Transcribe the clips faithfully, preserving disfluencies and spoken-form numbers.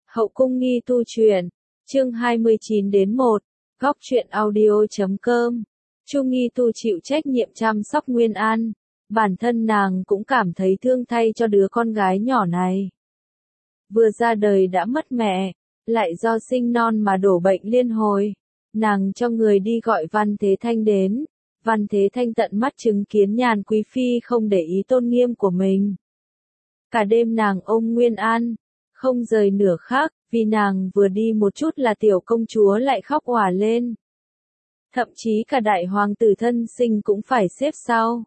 Hậu cung nghi tu truyện, chương hai mươi chín đến một, góc truyện audio chấm com. Chu Nghi Tu chịu trách nhiệm chăm sóc Nguyên An, bản thân nàng cũng cảm thấy thương thay cho đứa con gái nhỏ này. Vừa ra đời đã mất mẹ, lại do sinh non mà đổ bệnh liên hồi. Nàng cho người đi gọi Văn Thế Thanh đến. Văn Thế Thanh tận mắt chứng kiến Nhàn Quý Phi không để ý tôn nghiêm của mình. Cả đêm nàng ôm Nguyên An, không rời nửa khắc, vì nàng vừa đi một chút là tiểu công chúa lại khóc òa lên. Thậm chí cả đại hoàng tử thân sinh cũng phải xếp sau.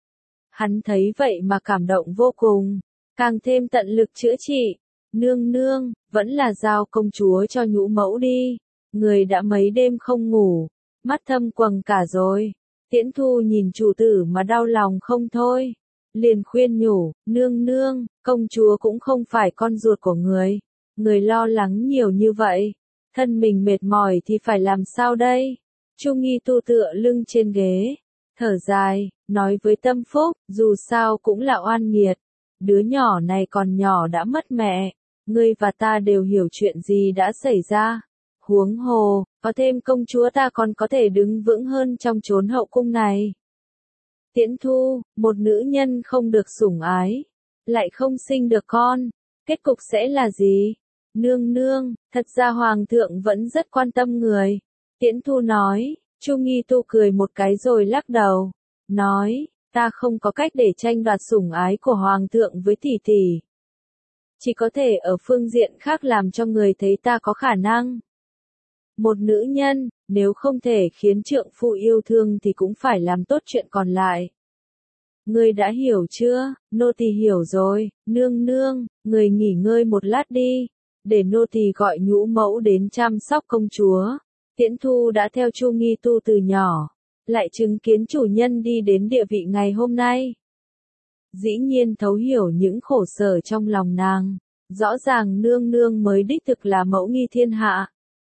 Hắn thấy vậy mà cảm động vô cùng, càng thêm tận lực chữa trị. Nương nương, vẫn là giao công chúa cho nhũ mẫu đi, người đã mấy đêm không ngủ, mắt thâm quầng cả rồi. Tiễn Thu nhìn chủ tử mà đau lòng không thôi, liền khuyên nhủ, nương nương, công chúa cũng không phải con ruột của người, người lo lắng nhiều như vậy, thân mình mệt mỏi thì phải làm sao đây? Chu Nghi Tu tựa lưng trên ghế, thở dài, nói với Tâm Phúc, dù sao cũng là oan nghiệt, đứa nhỏ này còn nhỏ đã mất mẹ, ngươi và ta đều hiểu chuyện gì đã xảy ra. Huống hồ, có thêm công chúa ta còn có thể đứng vững hơn trong chốn hậu cung này. Tiễn Thu, một nữ nhân không được sủng ái, lại không sinh được con, kết cục sẽ là gì? Nương nương, thật ra hoàng thượng vẫn rất quan tâm người. Tiễn Thu nói. Chu Nghi Tu cười một cái rồi lắc đầu, nói, ta không có cách để tranh đoạt sủng ái của hoàng thượng với tỷ tỷ. Chỉ có thể ở phương diện khác làm cho người thấy ta có khả năng. Một nữ nhân, nếu không thể khiến trượng phu yêu thương thì cũng phải làm tốt chuyện còn lại. Ngươi đã hiểu chưa? Nô tỳ hiểu rồi, nương nương, người nghỉ ngơi một lát đi, để nô tỳ gọi nhũ mẫu đến chăm sóc công chúa. Tiễn Thu đã theo Chu Nghi Tu từ nhỏ, lại chứng kiến chủ nhân đi đến địa vị ngày hôm nay. Dĩ nhiên thấu hiểu những khổ sở trong lòng nàng, rõ ràng nương nương mới đích thực là mẫu nghi thiên hạ.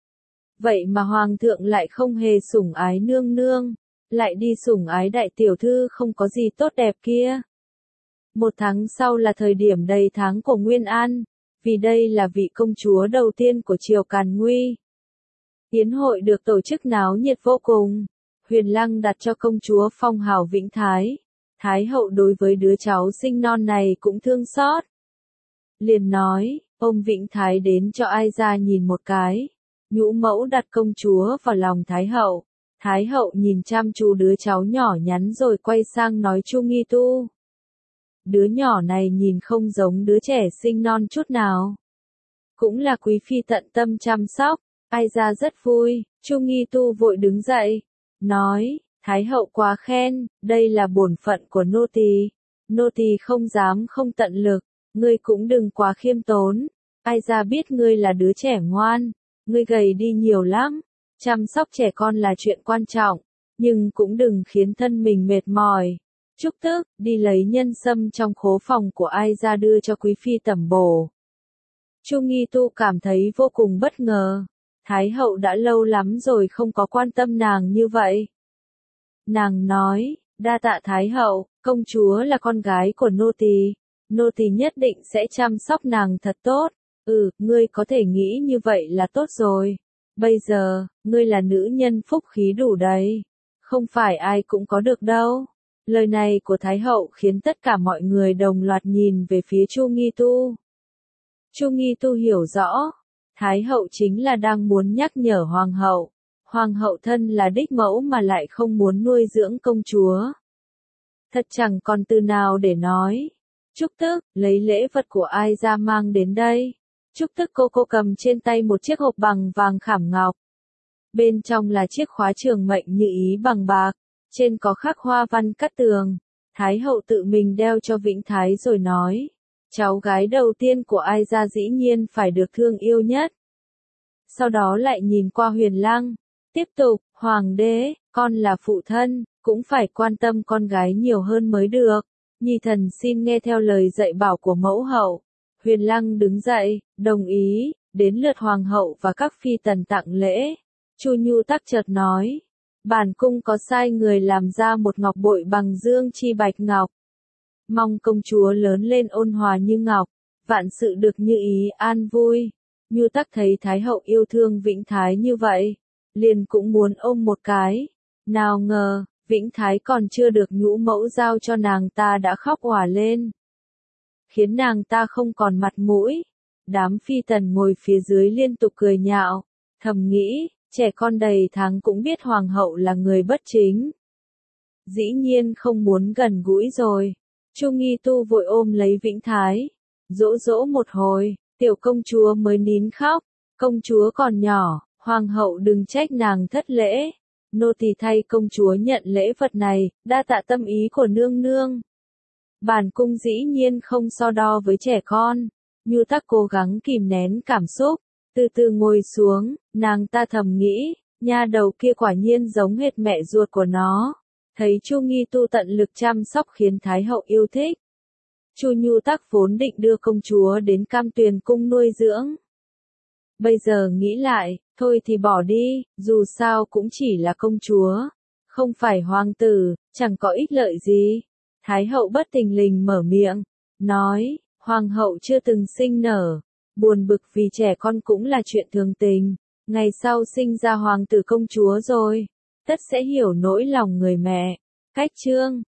Vậy mà hoàng thượng lại không hề sủng ái nương nương, lại đi sủng ái đại tiểu thư không có gì tốt đẹp kia. Một tháng sau là thời điểm đầy tháng của Nguyên An, vì đây là vị công chúa đầu tiên của triều Càn Nguy. Yến hội được tổ chức náo nhiệt vô cùng. Huyền Lăng đặt cho công chúa phong hào Vĩnh Thái. Thái hậu đối với đứa cháu sinh non này cũng thương xót. Liền nói, ôm Vĩnh Thái đến cho ai ra nhìn một cái. Nhũ mẫu đặt công chúa vào lòng Thái hậu. Thái hậu nhìn chăm chú đứa cháu nhỏ nhắn rồi quay sang nói Chu Nghi Tu. Đứa nhỏ này nhìn không giống đứa trẻ sinh non chút nào. Cũng là quý phi tận tâm chăm sóc. Ai ra rất vui, Chu Nghi Tu vội đứng dậy, nói, Thái hậu quá khen, đây là bổn phận của nô tỳ, nô tỳ không dám không tận lực, ngươi cũng đừng quá khiêm tốn, ai ra biết ngươi là đứa trẻ ngoan, ngươi gầy đi nhiều lắm, chăm sóc trẻ con là chuyện quan trọng, nhưng cũng đừng khiến thân mình mệt mỏi. Chúc tức, đi lấy nhân sâm trong khố phòng của ai ra đưa cho quý phi tẩm bổ. Chu Nghi Tu cảm thấy vô cùng bất ngờ. Thái hậu đã lâu lắm rồi không có quan tâm nàng như vậy. Nàng nói, đa tạ Thái hậu, công chúa là con gái của nô tỳ, nô tỳ nhất định sẽ chăm sóc nàng thật tốt. Ừ, ngươi có thể nghĩ như vậy là tốt rồi. Bây giờ, ngươi là nữ nhân phúc khí đủ đầy, không phải ai cũng có được đâu. Lời này của Thái hậu khiến tất cả mọi người đồng loạt nhìn về phía Chu Nghi Tu. Chu Nghi Tu hiểu rõ. Thái hậu chính là đang muốn nhắc nhở hoàng hậu, hoàng hậu thân là đích mẫu mà lại không muốn nuôi dưỡng công chúa. Thật chẳng còn từ nào để nói. Trúc Tức, lấy lễ vật của ai ra mang đến đây. Trúc Tức cô cô cầm trên tay một chiếc hộp bằng vàng khảm ngọc. Bên trong là chiếc khóa trường mệnh như ý bằng bạc, trên có khắc hoa văn cát tường. Thái hậu tự mình đeo cho Vĩnh Thái rồi nói. Cháu gái đầu tiên của ai ra dĩ nhiên phải được thương yêu nhất. Sau đó lại nhìn qua Huyền Lăng. Tiếp tục, hoàng đế, con là phụ thân, cũng phải quan tâm con gái nhiều hơn mới được. Nhi thần xin nghe theo lời dạy bảo của mẫu hậu. Huyền Lăng đứng dậy, đồng ý, đến lượt hoàng hậu và các phi tần tặng lễ. Chu Nhu Tắc chợt nói. Bản cung có sai người làm ra một ngọc bội bằng dương chi bạch ngọc. Mong công chúa lớn lên ôn hòa như ngọc, vạn sự được như ý an vui. Nhu Tắc thấy Thái hậu yêu thương Vĩnh Thái như vậy, liền cũng muốn ôm một cái. Nào ngờ, Vĩnh Thái còn chưa được nhũ mẫu giao cho nàng ta đã khóc òa lên. Khiến nàng ta không còn mặt mũi. Đám phi tần ngồi phía dưới liên tục cười nhạo, thầm nghĩ, trẻ con đầy tháng cũng biết hoàng hậu là người bất chính. Dĩ nhiên không muốn gần gũi rồi. Chu Nghi Tu vội ôm lấy Vĩnh Thái, dỗ dỗ một hồi, tiểu công chúa mới nín khóc. Công chúa còn nhỏ, hoàng hậu đừng trách nàng thất lễ. Nô tỳ thay công chúa nhận lễ vật này, đa tạ tâm ý của nương nương. Bản cung dĩ nhiên không so đo với trẻ con. Nhu Tắc cố gắng kìm nén cảm xúc, từ từ ngồi xuống, nàng ta thầm nghĩ, nha đầu kia quả nhiên giống hệt mẹ ruột của nó. Thấy Chu Nghi Tu tận lực chăm sóc khiến Thái hậu yêu thích. Chu Nhu Tắc vốn định đưa công chúa đến Cam Tuyền cung nuôi dưỡng. Bây giờ nghĩ lại, thôi thì bỏ đi, dù sao cũng chỉ là công chúa, không phải hoàng tử, chẳng có ích lợi gì. Thái hậu bất thình lình mở miệng, nói, hoàng hậu chưa từng sinh nở, buồn bực vì trẻ con cũng là chuyện thường tình, ngày sau sinh ra hoàng tử công chúa rồi, tất sẽ hiểu nỗi lòng người mẹ. Cách chương